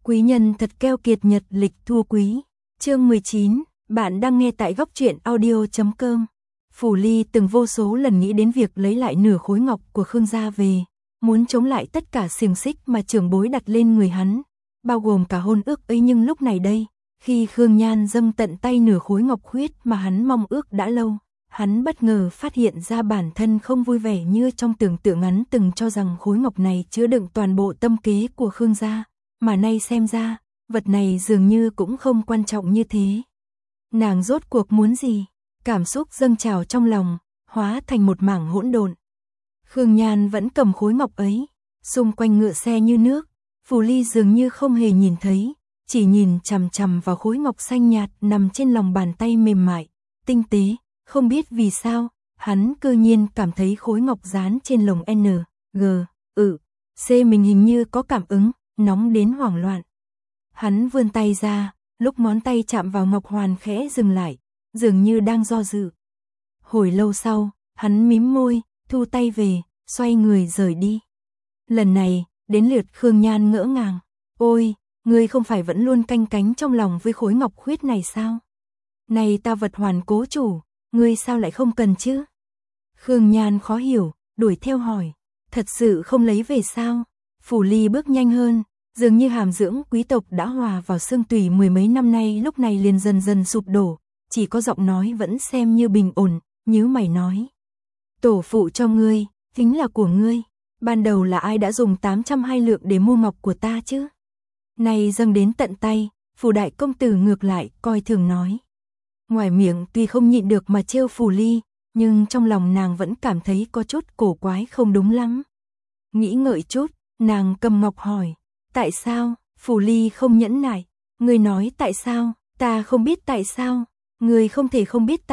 Quý nhân thật keo kiệt, nhật lịch thua quý. Chương 19, bạn đang nghe tại góc truyện audio.com. Phủ Ly từng vô số lần nghĩ đến việc lấy lại nửa khối ngọc của Khương gia về, muốn chống lại tất cả xiềng xích mà trưởng bối đặt lên người hắn, bao gồm cả hôn ước ấy, nhưng lúc này đây, khi Khương Nhan dâng tận tay nửa khối ngọc huyết mà hắn mong ước đã lâu, hắn bất ngờ phát hiện ra bản thân không vui vẻ như trong tưởng tượng. Hắn từng cho rằng khối ngọc này chứa đựng toàn bộ tâm kế của Khương gia, mà nay xem ra, vật này dường như cũng không quan trọng như thế. Nàng rốt cuộc muốn gì? Cảm xúc dâng trào trong lòng, hóa thành một mảng hỗn độn. Khương Nhan vẫn cầm khối ngọc ấy, xung quanh ngựa xe như nước, Phủ Ly dường như không hề nhìn thấy, chỉ nhìn chằm chằm vào khối ngọc xanh nhạt nằm trên lòng bàn tay mềm mại, tinh tế. Không biết vì sao, hắn cơ nhiên cảm thấy khối ngọc dán trên lồng N, G, C mình hình như có cảm ứng, nóng đến hoảng loạn. Hắn vươn tay ra, lúc ngón tay chạm vào ngọc hoàn khẽ dừng lại, dường như đang do dự. Hồi lâu sau, hắn mím môi, thu tay về, xoay người rời đi. Lần này, đến lượt Khương Nhan ngỡ ngàng. Ôi, ngươi không phải vẫn luôn canh cánh trong lòng với khối ngọc huyết này sao? Này ta vật hoàn cố chủ, ngươi sao lại không cần chứ? Khương Nhan khó hiểu, đuổi theo hỏi. Thật sự không lấy về sao? Phủ Ly bước nhanh hơn, dường như hàm dưỡng quý tộc đã hòa vào xương tủy mười mấy năm nay lúc này liền dần dần sụp đổ, chỉ có giọng nói vẫn xem như bình ổn, nhíu mày nói. Tổ phụ cho ngươi, chính là của ngươi, ban đầu là ai đã dùng 802 lượng để mua ngọc của ta chứ? Này dâng đến tận tay, Phủ đại công tử ngược lại coi thường nói. Ngoài miệng tuy không nhịn được mà trêu Phủ Ly, nhưng trong lòng nàng vẫn cảm thấy có chút cổ quái không đúng lắm. Nghĩ ngợi chút, nàng cầm ngọc hỏi, tại sao? Phủ Ly không nhẫn nại, ngươi nói tại sao? Ta không biết tại sao, ngươi không thể không biết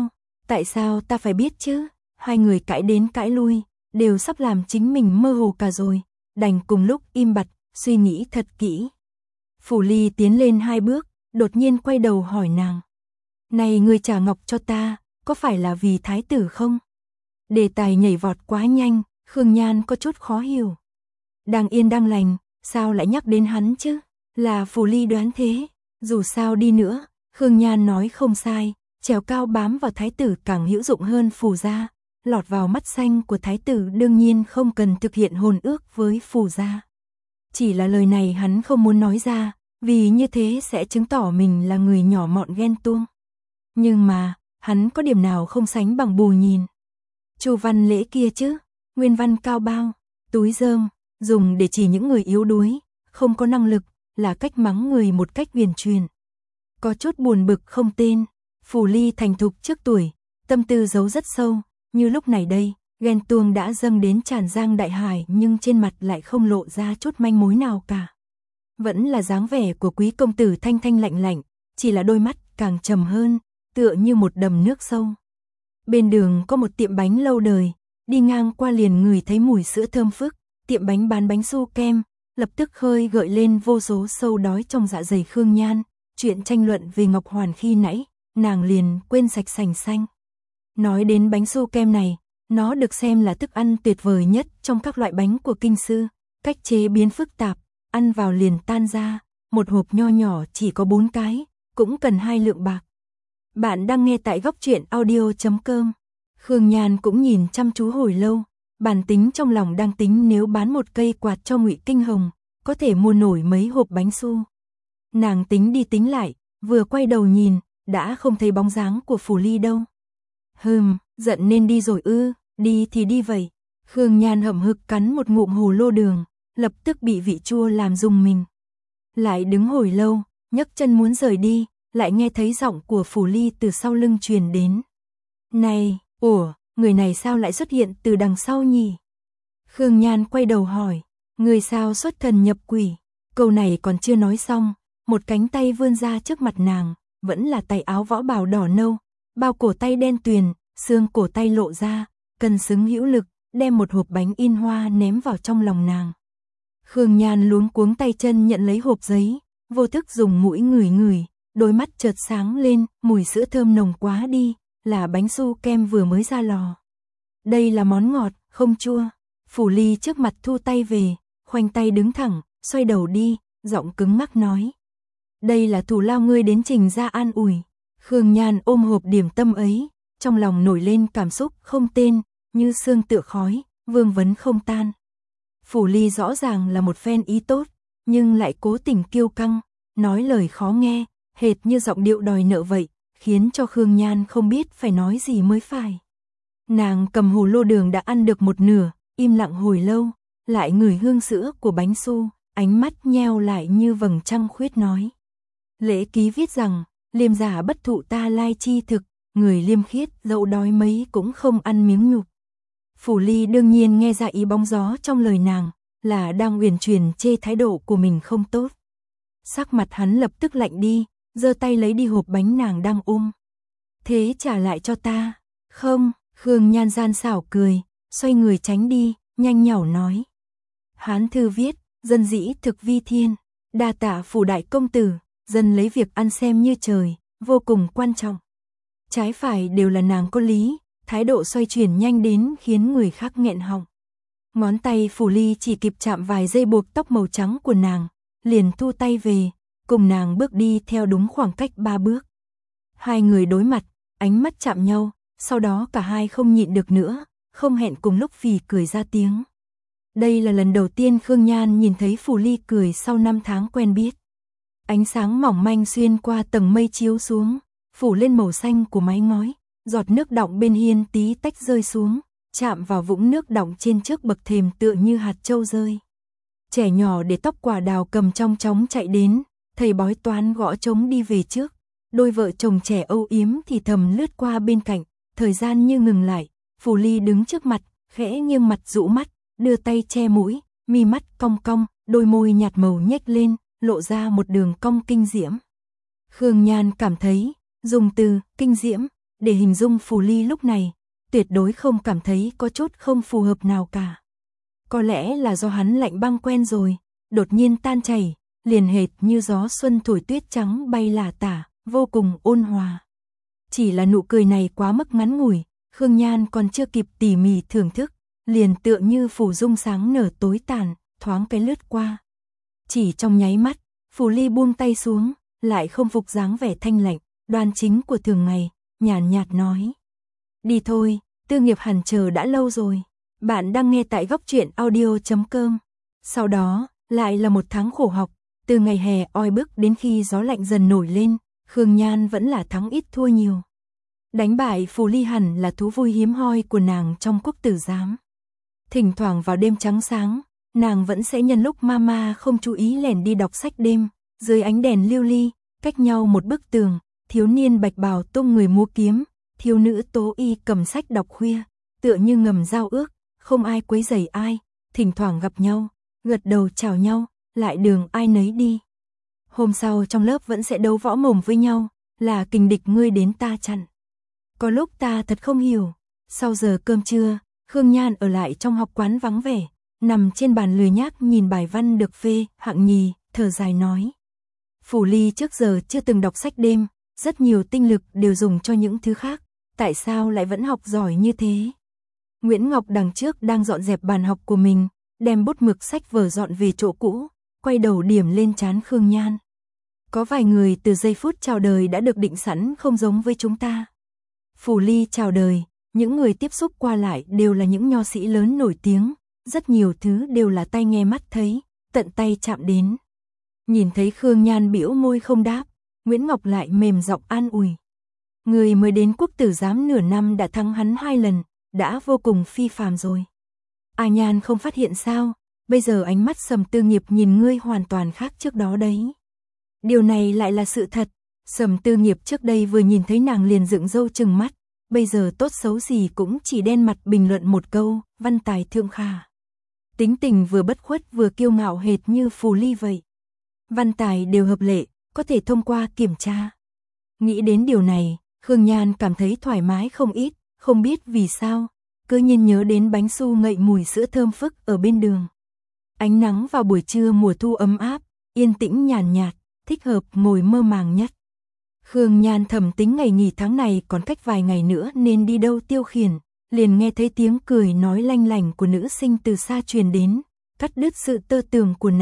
tại sao ta phải biết chứ? Hai người cãi đến cãi lui, đều sắp làm chính mình mơ hồ cả rồi, đành cùng lúc im bặt, suy nghĩ thật kỹ. Phủ Ly tiến lên 2 bước, đột nhiên quay đầu hỏi nàng. Này ngươi trả ngọc cho ta, có phải là vì thái tử không? Đề tài nhảy vọt quá nhanh, Khương Nhan có chút khó hiểu. Đang yên đang lành, sao lại nhắc đến hắn chứ? Là Phủ Ly đoán thế, dù sao đi nữa, Khương Nhan nói không sai, trèo cao bám vào thái tử càng hữu dụng hơn Phủ gia, lọt vào mắt xanh của thái tử đương nhiên không cần thực hiện hôn ước với Phủ gia. Chỉ là lời này hắn không muốn nói ra, vì như thế sẽ chứng tỏ mình là người nhỏ mọn ghen tuông. Nhưng mà, hắn có điểm nào không sánh bằng Bù Nhìn. Chu văn lễ kia chứ, nguyên văn cao bao, túi rơm, dùng để chỉ những người yếu đuối, không có năng lực, là cách mắng người một cách huyền truyền. Có chút buồn bực không tên, Phủ Ly thành thục trước tuổi, tâm tư giấu rất sâu, như lúc này đây, ghen tuông đã dâng đến tràn giang đại hải nhưng trên mặt lại không lộ ra chút manh mối nào cả. Vẫn là dáng vẻ của quý công tử thanh thanh lạnh lạnh, chỉ là đôi mắt càng trầm hơn, tựa như một đầm nước sâu. Bên đường có một tiệm bánh lâu đời, đi ngang qua liền ngửi thấy mùi sữa thơm phức, tiệm bánh bán bánh su kem, lập tức khơi gợi lên vô số sâu đói trong dạ dày Khương Nhan. Chuyện tranh luận về Ngọc Hoàn khi nãy, nàng liền quên sạch sành xanh. Nói đến bánh su kem này, nó được xem là thức ăn tuyệt vời nhất trong các loại bánh của kinh sư, cách chế biến phức tạp, ăn vào liền tan ra, một hộp nho nhỏ chỉ có 4 cái, cũng cần 2 lượng bạc. Bạn đang nghe tại góc truyện audio.com. Khương Nhan cũng nhìn chăm chú hồi lâu, bản tính trong lòng đang tính nếu bán một cây quạt cho Ngụy Kinh Hồng, có thể mua nổi mấy hộp bánh su. Nàng tính đi tính lại, vừa quay đầu nhìn, đã không thấy bóng dáng của Phủ Ly đâu. Giận nên đi rồi ư? Đi thì đi vậy. Khương Nhan hậm hực cắn một ngụm hồ lô đường, lập tức bị vị chua làm rùng mình. Lại đứng hồi lâu, nhấc chân muốn rời đi, lại nghe thấy giọng của Phủ Ly từ sau lưng truyền đến. Này, người này sao lại xuất hiện từ đằng sau nhỉ? Khương Nhan quay đầu hỏi, người sao xuất thần nhập quỷ? Câu này còn chưa nói xong, một cánh tay vươn ra trước mặt nàng, vẫn là tay áo võ bào đỏ nâu, bao cổ tay đen tuyền, xương cổ tay lộ ra, cân xứng hữu lực, đem một hộp bánh in hoa ném vào trong lòng nàng. Khương Nhan luống cuống tay chân nhận lấy hộp giấy, vô thức dùng mũi ngửi ngửi, đôi mắt chợt sáng lên, mùi sữa thơm nồng quá đi, là bánh su kem vừa mới ra lò. Đây là món ngọt, không chua. Phủ Ly trước mặt thu tay về, khoanh tay đứng thẳng, xoay đầu đi, giọng cứng ngắc nói. Đây là thù lao ngươi đến Trình gia an ủi. Khương Nhan ôm hộp điểm tâm ấy, trong lòng nổi lên cảm xúc không tên, như sương tựa khói, vương vấn không tan. Phủ Ly rõ ràng là một phen ý tốt, nhưng lại cố tình kiêu căng, nói lời khó nghe, hệt như giọng điệu đòi nợ vậy, khiến cho Khương Nhan không biết phải nói gì mới phải. Nàng cầm hồ lô đường đã ăn được một nửa, im lặng hồi lâu, lại ngửi hương sữa của bánh su, ánh mắt nheo lại như vầng trăng khuyết nói. Lễ ký viết rằng, liêm giả bất thụ ta lai chi thực, người liêm khiết dẫu đói mấy cũng không ăn miếng nhục. Phủ Ly đương nhiên nghe ra ý bóng gió trong lời nàng, là đang uyển chuyển chê thái độ của mình không tốt. Sắc mặt hắn lập tức lạnh đi, giơ tay lấy đi hộp bánh nàng đang ôm. Thế trả lại cho ta. Không, Khương Nhan gian xảo cười, xoay người tránh đi, nhanh nhảu nói. Hán thư viết, dân dĩ thực vi thiên, đa tạ phủ đại công tử, dân lấy việc ăn xem như trời, vô cùng quan trọng. Trái phải đều là nàng có lý, thái độ xoay chuyển nhanh đến khiến người khác nghẹn họng. Ngón tay Phủ Ly chỉ kịp chạm vài dây buộc tóc màu trắng của nàng, liền thu tay về, cùng nàng bước đi theo đúng khoảng cách 3 bước. Hai người đối mặt, ánh mắt chạm nhau, sau đó cả hai không nhịn được nữa, không hẹn cùng lúc phì cười ra tiếng. Đây là lần đầu tiên Khương Nhan nhìn thấy Phủ Ly cười sau 5 tháng quen biết. Ánh sáng mỏng manh xuyên qua tầng mây chiếu xuống, phủ lên màu xanh của mái ngói, giọt nước đọng bên hiên tí tách rơi xuống, chạm vào vũng nước đọng trên trước bậc thềm tựa như hạt châu rơi. Trẻ nhỏ để tóc quả đào cầm trong chóng chạy đến, thầy bói toán gõ trống đi về trước. Đôi vợ chồng trẻ âu yếm thì thầm lướt qua bên cạnh, thời gian như ngừng lại, Phủ Ly đứng trước mặt, khẽ nghiêng mặt rũ mắt, đưa tay che mũi, mi mắt cong cong, đôi môi nhạt màu nhếch lên, lộ ra một đường cong kinh diễm. Khương Nhan cảm thấy, dùng từ kinh diễm để hình dung Phủ Ly lúc này, tuyệt đối không cảm thấy có chút không phù hợp nào cả. Có lẽ là do hắn lạnh băng quen rồi, đột nhiên tan chảy, liền hệt như gió xuân thổi tuyết trắng bay lả tả, vô cùng ôn hòa. Chỉ là nụ cười này quá mức ngắn ngủi, Khương Nhan còn chưa kịp tỉ mỉ thưởng thức, liền tựa như phủ dung sáng nở tối tàn, thoáng cái lướt qua. Chỉ trong nháy mắt, Phủ Ly buông tay xuống, lại không phục dáng vẻ thanh lạnh, đoan chính của thường ngày, nhàn nhạt nói. Đi thôi, Tư Nghiệp hẳn chờ đã lâu rồi. Bạn đang nghe tại góc truyện audio.com. Sau đó, lại là một tháng khổ học, từ ngày hè oi bức đến khi gió lạnh dần nổi lên, Khương Nhan vẫn là thắng ít thua nhiều. Đánh bại Phủ Ly hẳn là thú vui hiếm hoi của nàng trong quốc tử giám. Thỉnh thoảng vào đêm trắng sáng, nàng vẫn sẽ nhân lúc mama không chú ý lẻn đi đọc sách đêm, dưới ánh đèn lưu ly, cách nhau một bức tường, thiếu niên bạch bào tung người múa kiếm, thiếu nữ tố y cầm sách đọc khuya, tựa như ngầm giao ước, không ai quấy rầy ai, thỉnh thoảng gặp nhau, gật đầu chào nhau, lại đường ai nấy đi. Hôm sau trong lớp vẫn sẽ đấu võ mồm với nhau, là kình địch ngươi đến ta chặn. Có lúc ta thật không hiểu, sau giờ cơm trưa, Khương Nhan ở lại trong học quán vắng vẻ, nằm trên bàn lười nhác nhìn bài văn được phê, hạng nhì, thở dài nói. Phủ Ly trước giờ chưa từng đọc sách đêm, rất nhiều tinh lực đều dùng cho những thứ khác, tại sao lại vẫn học giỏi như thế? Nguyễn Ngọc đằng trước đang dọn dẹp bàn học của mình, đem bút mực sách vở dọn về chỗ cũ, quay đầu điểm lên trán Khương Nhan. Có vài người từ giây phút chào đời đã được định sẵn không giống với chúng ta. Phủ Ly chào đời, những người tiếp xúc qua lại đều là những nho sĩ lớn nổi tiếng, rất nhiều thứ đều là tay nghe mắt thấy, tận tay chạm đến. Nhìn thấy Khương Nhan bĩu môi không đáp, Nguyễn Ngọc lại mềm giọng an ủi. Người mới đến quốc tử giám nửa năm đã thắng hắn 2 lần, đã vô cùng phi phàm rồi. A Nhan không phát hiện sao, bây giờ ánh mắt Sầm Tư Nghiệp nhìn ngươi hoàn toàn khác trước đó đấy. Điều này lại là sự thật, Sầm Tư Nghiệp trước đây vừa nhìn thấy nàng liền dựng râu trừng mắt, bây giờ tốt xấu gì cũng chỉ đen mặt bình luận một câu, văn tài thượng khả. Tính tình vừa bất khuất vừa kiêu ngạo hệt như Phủ Ly vậy. Văn tài đều hợp lệ, có thể thông qua kiểm tra. Nghĩ đến điều này, Khương Nhan cảm thấy thoải mái không ít, không biết vì sao, cứ nhiên nhớ đến bánh su ngậy mùi sữa thơm phức ở bên đường. Ánh nắng vào buổi trưa mùa thu ấm áp, yên tĩnh nhàn nhạt, thích hợp ngồi mơ màng nhất. Khương Nhan thầm tính ngày nghỉ tháng này còn cách vài ngày nữa nên đi đâu tiêu khiển, liền nghe thấy tiếng cười nói lanh lảnh của nữ sinh từ xa truyền đến, cắt đứt sự tơ tường của nàng,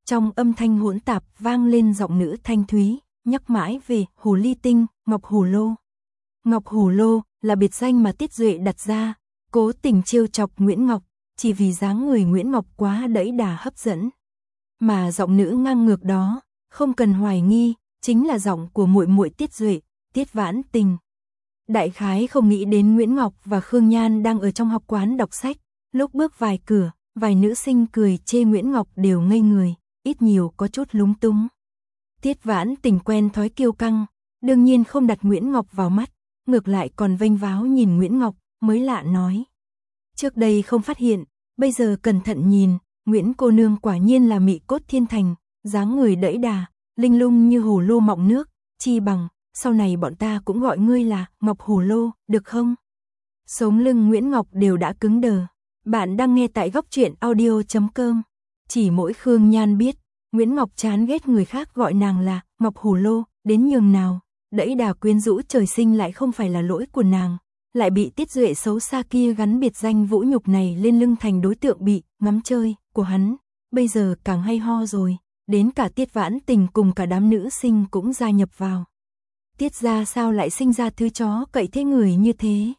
Trong âm thanh hỗn tạp vang lên giọng nữ thanh thúy, nhắc mãi về hồ ly tinh, Ngọc Hổ Lô. Ngọc Hổ Lô là biệt danh mà Tiết Duệ đặt ra, cố tình trêu chọc Nguyễn Ngọc, chỉ vì dáng người Nguyễn Ngọc quá đẫy đà hấp dẫn. Mà giọng nữ ngang ngược đó, không cần hoài nghi, chính là giọng của muội muội Tiết Duệ, Tiết Vãn Tình. Đại khái không nghĩ đến Nguyễn Ngọc và Khương Nhan đang ở trong học quán đọc sách, lúc bước vài cửa, vài nữ sinh cười chê Nguyễn Ngọc đều ngây người, ít nhiều có chút lúng túng. Tiết Vãn Tình quen thói kiêu căng, đương nhiên không đặt Nguyễn Ngọc vào mắt, ngược lại còn vênh váo nhìn Nguyễn Ngọc, mới lạ nói. Trước đây không phát hiện, bây giờ cẩn thận nhìn, Nguyễn cô nương quả nhiên là mị cốt thiên thành, dáng người đẫy đà, linh lung như hồ lô mọng nước, chi bằng, sau này bọn ta cũng gọi ngươi là Ngọc Hồ Lô, được không? Sống lưng Nguyễn Ngọc đều đã cứng đờ. Bạn đang nghe tại góc truyện audio.com. Chỉ mỗi Khương Nhan biết, Nguyễn Ngọc chán ghét người khác gọi nàng là Ngọc Hồ Lô, đến nhường nào, đẫy đà quyến rũ trời sinh lại không phải là lỗi của nàng, lại bị Tiết Duệ xấu xa kia gắn biệt danh vũ nhục này lên lưng thành đối tượng bị ngắm chơi của hắn, bây giờ càng hay ho rồi, đến cả Tiết Vãn Tình cùng cả đám nữ sinh cũng gia nhập vào. Tiết gia sao lại sinh ra thứ chó cậy thế người như thế?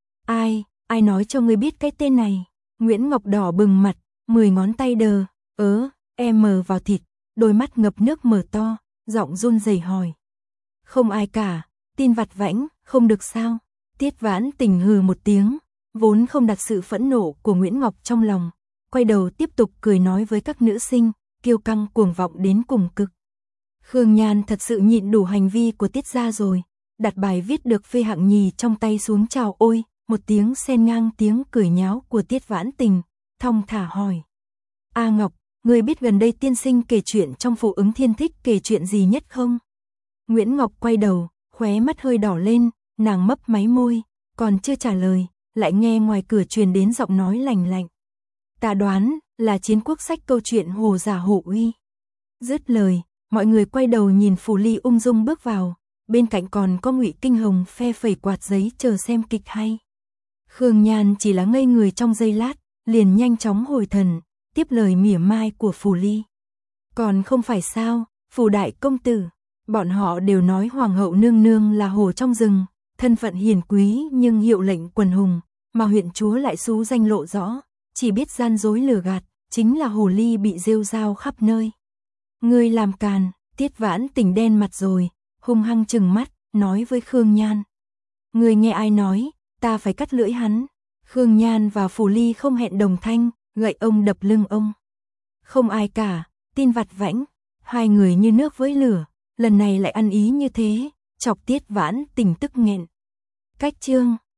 Ai nói cho ngươi biết cái tên này? Nguyễn Ngọc đỏ bừng mặt, 10 ngón tay đờ, mờ vào thịt, đôi mắt ngập nước mở to, giọng run rẩy hỏi. Không ai cả, tin vặt vãnh, không được sao? Tiết Vãn Tình hừ một tiếng, vốn không đặt sự phẫn nộ của Nguyễn Ngọc trong lòng, quay đầu tiếp tục cười nói với các nữ sinh, kiêu căng cuồng vọng đến cùng cực. Khương Nhan thật sự nhịn đủ hành vi của Tiết gia rồi, đặt bài viết được phê hạng nhì trong tay xuống chào ôi, một tiếng xen ngang tiếng cười nháo của Tiết Vãn Tình, thong thả hỏi. A Ngọc, ngươi biết gần đây tiên sinh kể chuyện trong Phụ Ứng Thiên thích kể chuyện gì nhất không? Nguyễn Ngọc quay đầu, khóe mắt hơi đỏ lên, nàng mấp máy môi, còn chưa trả lời, lại nghe ngoài cửa truyền đến giọng nói lành lạnh. Ta đoán là Chiến Quốc sách câu chuyện Hồ Giả Hổ Uy. Dứt lời, mọi người quay đầu nhìn Phủ Ly ung dung bước vào, bên cạnh còn có Ngụy Kinh Hồng phe phẩy quạt giấy chờ xem kịch hay. Khương Nhan chỉ là ngây người trong giây lát, liền nhanh chóng hồi thần, tiếp lời mỉa mai của Phủ Ly. Còn không phải sao, Phủ đại công tử, bọn họ đều nói hoàng hậu nương nương là hổ trong rừng, thân phận hiền quý nhưng hiệu lệnh quần hùng, mà huyện chúa lại xú danh lộ rõ, chỉ biết gian dối lừa gạt, chính là hồ ly bị rêu rao khắp nơi. Ngươi làm càn, Tiết Vãn Tình đen mặt rồi, hung hăng trừng mắt, nói với Khương Nhan. Ngươi nghe ai nói, ta phải cắt lưỡi hắn. Khương Nhan và Phủ Ly không hẹn đồng thanh, gậy ông đập lưng ông. Không ai cả, tin vặt vãnh, hai người như nước với lửa, lần này lại ăn ý như thế, chọc Tiết Vãn Tình tức nghẹn. Cách chương